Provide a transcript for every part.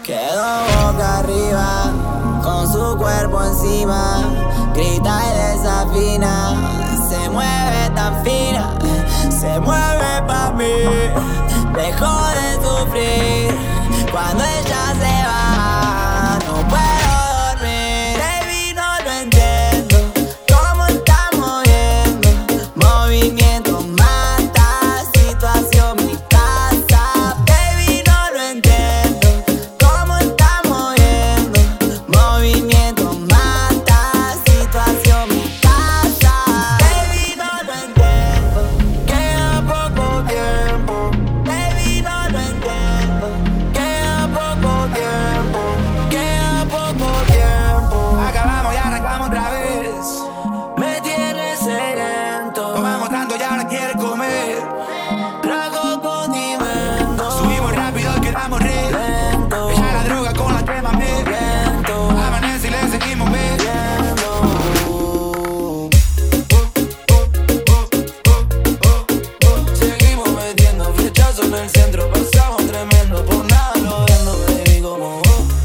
Quedó boca arriba, con su cuerpo encima, grita y desafina, se mueve tan fina, se mueve pa' mí, dejó de sufrir, cuando ella se va, no puedo dormir. Baby, no lo entiendo, cómo está moviendo, movimiento mata, situación mi casa. Baby, no lo entiendo, cómo está moviendo, movimiento mata, situación mi casa. Baby, no lo entiendo, queda poco tiempo. Baby, no lo entiendo, queda poco tiempo, queda poco tiempo. Acabamos y arrancamos otra vez. Me tienes sedento, Tomamos tanto y ahora quiere comer. trago condimento, Subimos rápido y quedamos re lento, Ella la droga con la que mamé. lento, Amanece y le seguimos bebiendo. seguimos metiendo flechazos en el centro, pasamos tremendo, por nada lo vendo, baby, como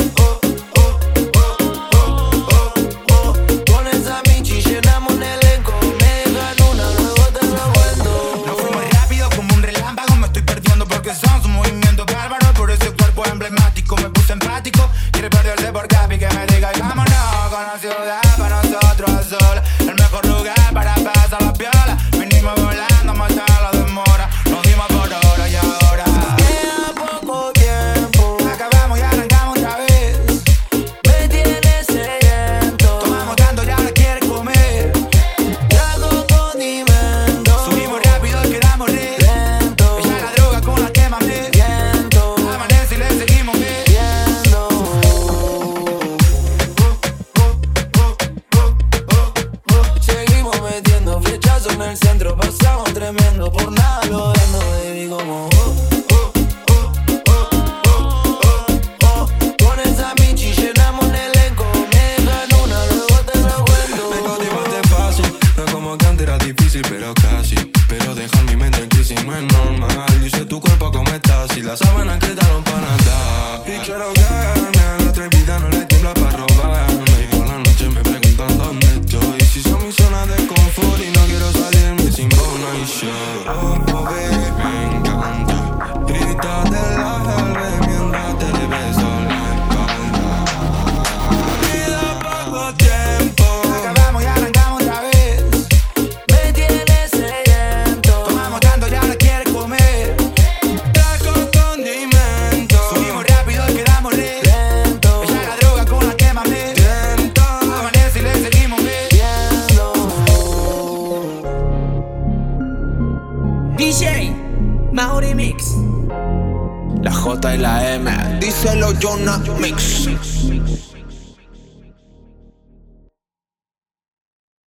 con esa Michi llenamos un elenco, me dejan una, luego te lo cuento. Nos fuimos rápido como un relámpago. Me estoy perdiendo porque son su movimiento bárbaro. Por ese cuerpo emblemático me puse empático. Quiere perderse por Capi, que me diga y vámonos con la ciudad para nosotros a solas. El mejor lugar para pasar la piola. Venimos volando, matar la demora. Nos dimos por hora y ahora Queda poco tiempo, acabamos y arrancamos otra vez. me tienes sediento, Tomamos tanto y ahora quiere comer. trago condimento, Subimos rápido y quedamos re lento, Ella la droga con la que mamé. lento, Amanece y le seguimos bebiendo. seguimos metiendo flechazos en el centro, pasamos tremendo, por nada lo vendo, baby, como con esa Michi llenamos un elenco, me dejan una, luego te lo cuento. Me cautivaste fácil, no es como que antes era difícil, pero casi. Pero dejar mi mente en crisis no es normal. Dice tu cuerpo cómo estás y las sábanas quedaron para nada. Y quiero que a la atrevida no le tiembla para robarme. Y por la noche me preguntan dónde estoy. Si son mi zona de confort y no quiero salirme sin bono y show. Oh, baby, me encanta. Grita de la jalve mientras te le beso la espalda. Queda poco tiempo. Acabamos y arrancamos otra vez. Me tienes sediento, Tomamos tanto y ahora quiere comer. Trago condimento. Subimos rápido y quedamos re lento, Ella la droga con la que mamé. Lento. Amanece y le seguimos bebiendo. DJ Mauri Mix. La J y la M. Díselo, Jonah Mix.